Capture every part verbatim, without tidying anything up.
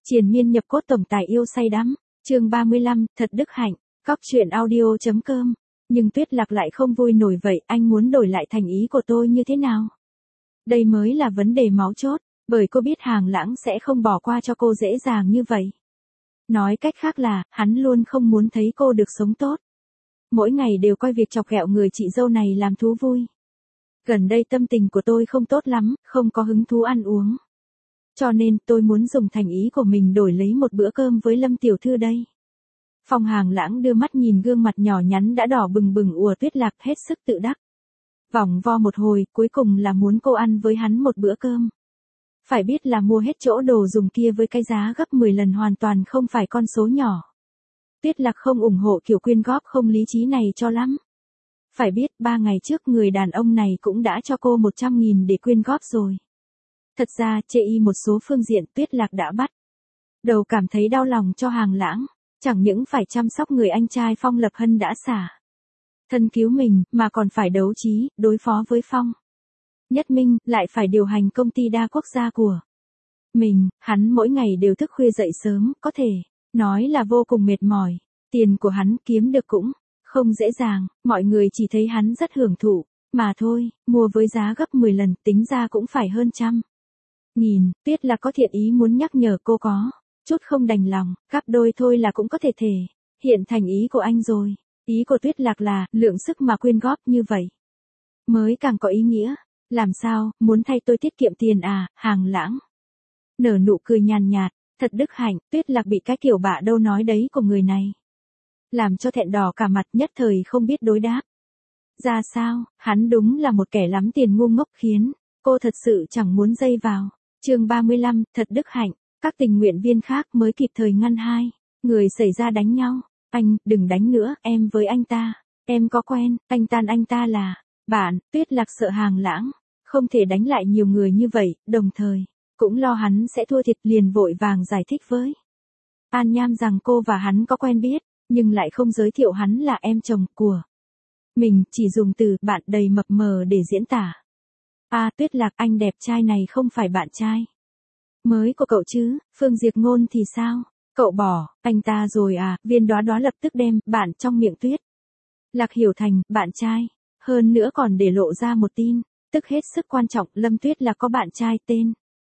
Triền miên nhập cốt tổng tài yêu say đắm, chương ba mươi lăm, thật đức hạnh, cóc truyện audio.com. Nhưng Tuyết Lạc lại không vui nổi vậy, anh muốn đổi lại thành ý của tôi như thế nào? Đây mới là vấn đề máu chốt, bởi cô biết Hàng Lãng sẽ không bỏ qua cho cô dễ dàng như vậy. Nói cách khác là, hắn luôn không muốn thấy cô được sống tốt. Mỗi ngày đều coi việc chọc ghẹo người chị dâu này làm thú vui. Gần đây tâm tình của tôi không tốt lắm, không có hứng thú ăn uống. Cho nên tôi muốn dùng thành ý của mình đổi lấy một bữa cơm với Lâm tiểu thư đây. Phong Hàng Lãng đưa mắt nhìn gương mặt nhỏ nhắn đã đỏ bừng bừng ùa Tuyết Lạc hết sức tự đắc. Vòng vo một hồi, cuối cùng là muốn cô ăn với hắn một bữa cơm. Phải biết là mua hết chỗ đồ dùng kia với cái giá gấp mười lần hoàn toàn không phải con số nhỏ. Tuyết Lạc không ủng hộ kiểu quyên góp không lý trí này cho lắm. Phải biết ba ngày trước người đàn ông này cũng đã cho cô một trăm nghìn để quyên góp rồi. Thật ra chê y một số phương diện Tuyết Lạc đã bắt đầu cảm thấy đau lòng cho Hàng Lãng. Chẳng những phải chăm sóc người anh trai Phong Lập Hân đã xả thân cứu mình, mà còn phải đấu trí, đối phó với Phong Nhất Minh, lại phải điều hành công ty đa quốc gia của mình. Hắn mỗi ngày đều thức khuya dậy sớm, có thể nói là vô cùng mệt mỏi. Tiền của hắn kiếm được cũng không dễ dàng, mọi người chỉ thấy hắn rất hưởng thụ, mà thôi, mua với giá gấp mười lần, tính ra cũng phải hơn trăm nghìn. Tuyết Lạc có thiện ý muốn nhắc nhở cô có chút không đành lòng, gấp đôi thôi là cũng có thể thể hiện thành ý của anh rồi. Ý của Tuyết Lạc là, lượng sức mà quyên góp như vậy mới càng có ý nghĩa. Làm sao, muốn thay tôi tiết kiệm tiền à? Hàng Lãng nở nụ cười nhàn nhạt, thật đức hạnh. Tuyết Lạc bị cái kiểu bạ đâu nói đấy của người này làm cho thẹn đỏ cả mặt, nhất thời không biết đối đáp ra sao. Hắn đúng là một kẻ lắm tiền ngu ngốc, khiến cô thật sự chẳng muốn dây vào. Chương ba mươi lăm, thật đức hạnh. Các tình nguyện viên khác mới kịp thời ngăn hai người xảy ra đánh nhau. Anh, đừng đánh nữa, em với anh ta, em có quen, anh tan anh ta là bạn. Tuyết Lạc sợ Hàng Lãng không thể đánh lại nhiều người như vậy, đồng thời cũng lo hắn sẽ thua thiệt, liền vội vàng giải thích với An Nham rằng cô và hắn có quen biết, nhưng lại không giới thiệu hắn là em chồng của mình, chỉ dùng từ bạn đầy mập mờ để diễn tả. À, Tuyết Lạc, anh đẹp trai này không phải bạn trai mới của cậu chứ? Phương Diệp Ngôn thì sao? Cậu bỏ anh ta rồi à? Viên Đóa Đóa lập tức đem bạn trong miệng Tuyết Lạc hiểu thành bạn trai, hơn nữa còn để lộ ra một tin tức hết sức quan trọng. Lâm Tuyết Lạc có bạn trai tên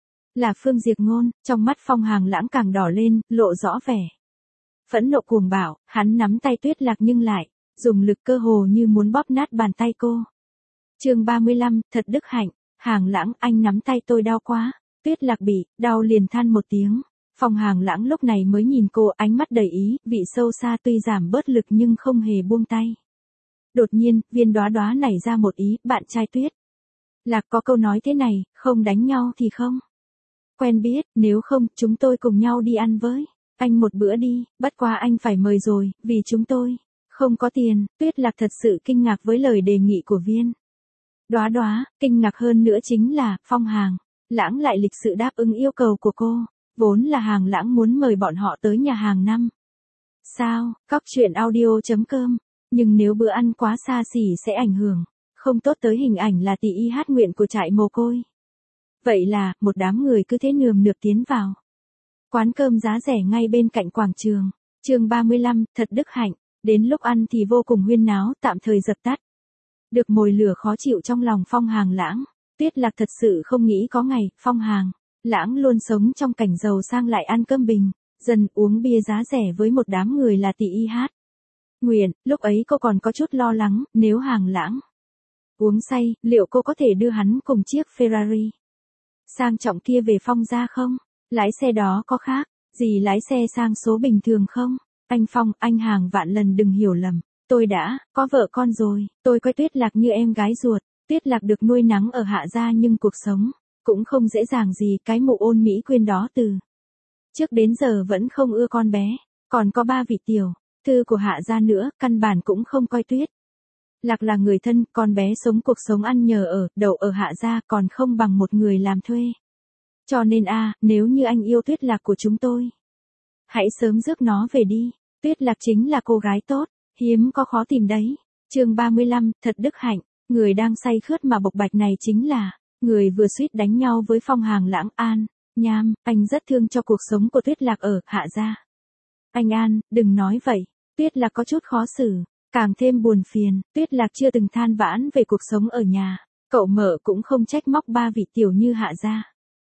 là Phương Diệp Ngôn. Trong mắt Phong Hàng Lãng càng đỏ lên, lộ rõ vẻ phẫn nộ cuồng bạo. Hắn nắm tay Tuyết Lạc nhưng lại dùng lực cơ hồ như muốn bóp nát bàn tay cô. Chương ba mươi lăm, thật đức hạnh. Hàng Lãng, anh nắm tay tôi đau quá. Tuyết Lạc bị đau liền than một tiếng. Phong Hàng Lãng lúc này mới nhìn cô, ánh mắt đầy ý vị sâu xa, tuy giảm bớt lực nhưng không hề buông tay. Đột nhiên, Viên Đóa Đóa nảy ra một ý, bạn trai Tuyết Lạc có câu nói thế này, không đánh nhau thì không quen biết, nếu không, chúng tôi cùng nhau đi ăn với anh một bữa đi, bất quá anh phải mời rồi, vì chúng tôi không có tiền. Tuyết Lạc thật sự kinh ngạc với lời đề nghị của Viên Đóa Đóa, kinh ngạc hơn nữa chính là, Phong Hàng Lãng lại lịch sự đáp ứng yêu cầu của cô. Vốn là Hàng Lãng muốn mời bọn họ tới nhà hàng năm sao, cóc truyện audio.com, nhưng nếu bữa ăn quá xa xỉ sẽ ảnh hưởng không tốt tới hình ảnh là tỷ y hát nguyện của trại mồ côi. Vậy là, một đám người cứ thế nườm nượp tiến vào quán cơm giá rẻ ngay bên cạnh quảng trường. Chương ba mươi lăm, thật đức hạnh. Đến lúc ăn thì vô cùng huyên náo, tạm thời dập tắt được mồi lửa khó chịu trong lòng Phong Hàng Lãng. Tuyết Lạc thật sự không nghĩ có ngày Phong Hàng Lãng luôn sống trong cảnh giàu sang lại ăn cơm bình dân, uống bia giá rẻ với một đám người là tỷ y hát nguyện. Lúc ấy cô còn có chút lo lắng, nếu Hàng Lãng uống say, liệu cô có thể đưa hắn cùng chiếc Ferrari sang trọng kia về Phong gia không? Lái xe đó có khác gì lái xe sang số bình thường không? Anh Phong, anh Hàng vạn lần đừng hiểu lầm, tôi đã có vợ con rồi, tôi coi Tuyết Lạc như em gái ruột. Tuyết Lạc được nuôi nắng ở Hạ gia nhưng cuộc sống cũng không dễ dàng gì. Cái mụ Ôn Mỹ Quyên đó từ trước đến giờ vẫn không ưa con bé, còn có ba vị tiểu thư của Hạ gia nữa, căn bản cũng không coi Tuyết Lạc là người thân. Con bé sống cuộc sống ăn nhờ ở đậu ở Hạ gia còn không bằng một người làm thuê. Cho nên a à, nếu như anh yêu Tuyết Lạc của chúng tôi, hãy sớm rước nó về đi. Tuyết Lạc chính là cô gái tốt, hiếm có khó tìm đấy. Chương ba mươi lăm, thật đức hạnh. Người đang say khướt mà bộc bạch này chính là người vừa suýt đánh nhau với Phong Hàng Lãng. An Nham, anh rất thương cho cuộc sống của Tuyết Lạc ở Hạ gia. Anh An, đừng nói vậy. Tuyết Lạc có chút khó xử, càng thêm buồn phiền. Tuyết Lạc chưa từng than vãn về cuộc sống ở nhà, cậu mợ cũng không trách móc ba vị tiểu như Hạ gia.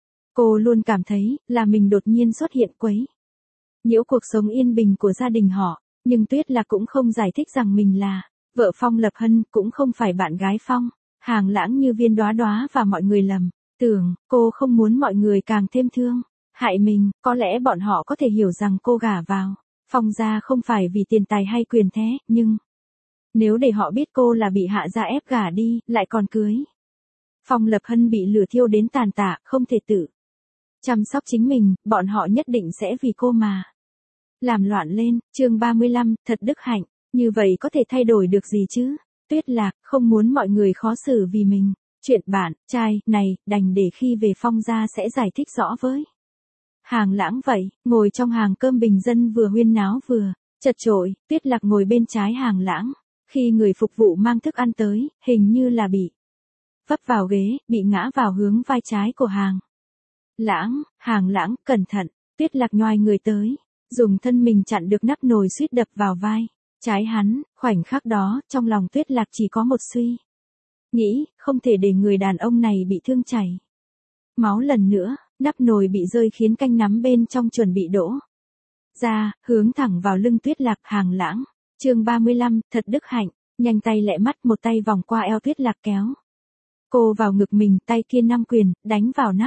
Cô luôn cảm thấy là mình đột nhiên xuất hiện quấy nhiễu cuộc sống yên bình của gia đình họ, nhưng Tuyết Lạc cũng không giải thích rằng mình là vợ Phong Lập Hân, cũng không phải bạn gái Phong Hàng Lãng như Viên Đóa Đóa và mọi người lầm tưởng. Cô không muốn mọi người càng thêm thương hại mình. Có lẽ bọn họ có thể hiểu rằng cô gả vào Phong gia không phải vì tiền tài hay quyền thế, nhưng nếu để họ biết cô là bị Hạ gia ép gả đi, lại còn cưới Phong Lập Hân bị lửa thiêu đến tàn tạ, không thể tự chăm sóc chính mình, bọn họ nhất định sẽ vì cô mà làm loạn lên. Chương ba mươi lăm, thật đức hạnh. Như vậy có thể thay đổi được gì chứ? Tuyết Lạc không muốn mọi người khó xử vì mình. Chuyện bạn trai này đành để khi về Phong gia sẽ giải thích rõ với Hàng Lãng vậy. Ngồi trong hàng cơm bình dân vừa huyên náo vừa chật chội, Tuyết Lạc ngồi bên trái Hàng Lãng. Khi người phục vụ mang thức ăn tới, hình như là bị vấp vào ghế, bị ngã vào hướng vai trái của Hàng Lãng. Hàng Lãng, cẩn thận. Tuyết Lạc nhoài người tới, dùng thân mình chặn được nắp nồi suýt đập vào vai trái hắn. Khoảnh khắc đó, trong lòng Tuyết Lạc chỉ có một suy nghĩ, không thể để người đàn ông này bị thương chảy máu lần nữa. Nắp nồi bị rơi khiến canh nắm bên trong chuẩn bị đổ ra, hướng thẳng vào lưng Tuyết Lạc. Hàng Lãng. Chương ba mươi lăm, thật đức hạnh. Nhanh tay lẹ mắt, một tay vòng qua eo Tuyết Lạc kéo cô vào ngực mình, tay kia năm quyền đánh vào nắp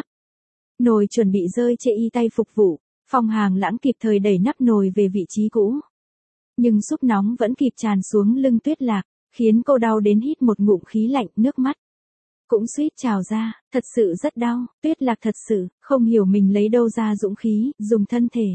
nồi chuẩn bị rơi chê y tay phục vụ. Phong Hàng Lãng kịp thời đẩy nắp nồi về vị trí cũ, nhưng súp nóng vẫn kịp tràn xuống lưng Tuyết Lạc, khiến cô đau đến hít một ngụm khí lạnh, nước mắt cũng suýt trào ra. Thật sự rất đau. Tuyết Lạc thật sự không hiểu mình lấy đâu ra dũng khí, dùng thân thể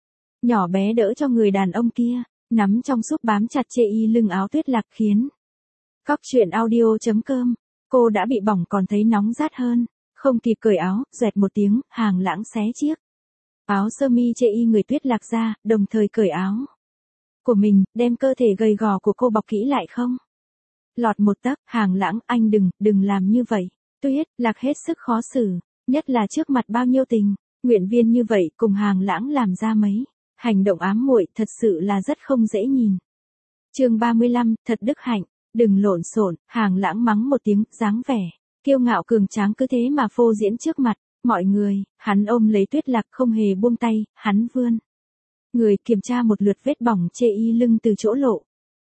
nhỏ bé đỡ cho người đàn ông kia, nắm trong súp bám chặt chê y lưng áo Tuyết Lạc khiến Cóc truyện audio chấm com. Cô đã bị bỏng còn thấy nóng rát hơn, không kịp cởi áo, xoẹt một tiếng, Hàng Lãng xé chiếc áo sơ mi chê y người Tuyết Lạc ra, đồng thời cởi áo của mình, đem cơ thể gầy gò của cô bọc kỹ lại không lọt một tấc. Hàng Lãng, anh đừng, đừng làm như vậy. Tuyết Lạc hết sức khó xử, nhất là trước mặt bao nhiêu tình nguyện viên như vậy, cùng Hàng Lãng làm ra mấy hành động ám muội, thật sự là rất không dễ nhìn. Chương ba mươi lăm, thật đức hạnh. Đừng lộn xộn. Hàng Lãng mắng một tiếng, dáng vẻ kiêu ngạo cường tráng cứ thế mà phô diễn trước mặt mọi người. Hắn ôm lấy Tuyết Lạc không hề buông tay, hắn vươn người kiểm tra một lượt vết bỏng chê y lưng từ chỗ lộ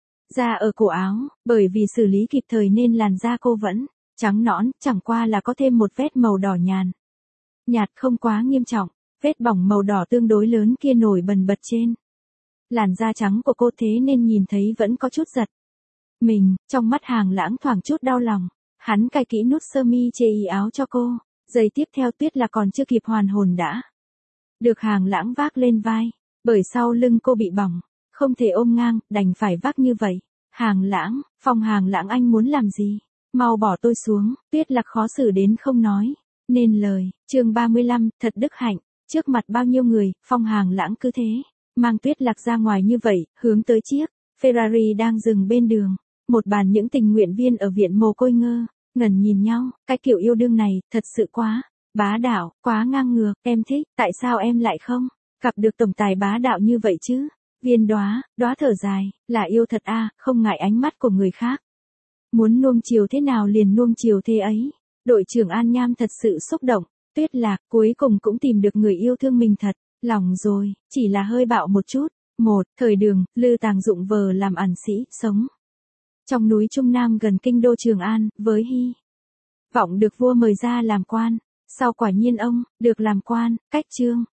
ra ở cổ áo. Bởi vì xử lý kịp thời nên làn da cô vẫn trắng nõn, chẳng qua là có thêm một vết màu đỏ nhàn nhạt, không quá nghiêm trọng. Vết bỏng màu đỏ tương đối lớn kia nổi bần bật trên làn da trắng của cô, thế nên nhìn thấy vẫn có chút giật mình. Trong mắt Hàng Lãng thoảng chút đau lòng, hắn cài kỹ nút sơ mi chê y áo cho cô. Giây tiếp theo Tuyết Lạc còn chưa kịp hoàn hồn đã được Hàng Lãng vác lên vai, bởi sau lưng cô bị bỏng, không thể ôm ngang, đành phải vác như vậy. Hàng Lãng, Phong Hàng Lãng, anh muốn làm gì? Mau bỏ tôi xuống. Tuyết Lạc khó xử đến không nói nên lời. Chương ba mươi lăm, thật đức hạnh. Trước mặt bao nhiêu người, Phong Hàng Lãng cứ thế mang Tuyết Lạc ra ngoài như vậy, hướng tới chiếc Ferrari đang dừng bên đường. Một bàn những tình nguyện viên ở viện mồ côi ngơ ngẩn nhìn nhau. Cái kiểu yêu đương này thật sự quá bá đạo, quá ngang ngược. Em thích, tại sao em lại không gặp được tổng tài bá đạo như vậy chứ? Viên Đóa Đóa thở dài, là yêu thật a, à, không ngại ánh mắt của người khác. Muốn nuông chiều thế nào liền nuông chiều thế ấy. Đội trưởng An Nham thật sự xúc động. Tuyết Lạc cuối cùng cũng tìm được người yêu thương mình thật lòng rồi, chỉ là hơi bạo một chút. Một, thời Đường, Lư Tàng Dụng vờ làm ẩn sĩ, sống trong núi Trung Nam gần kinh đô Trường An, với hy vọng được vua mời ra làm quan. Sau quả nhiên ông được làm quan. Cách chương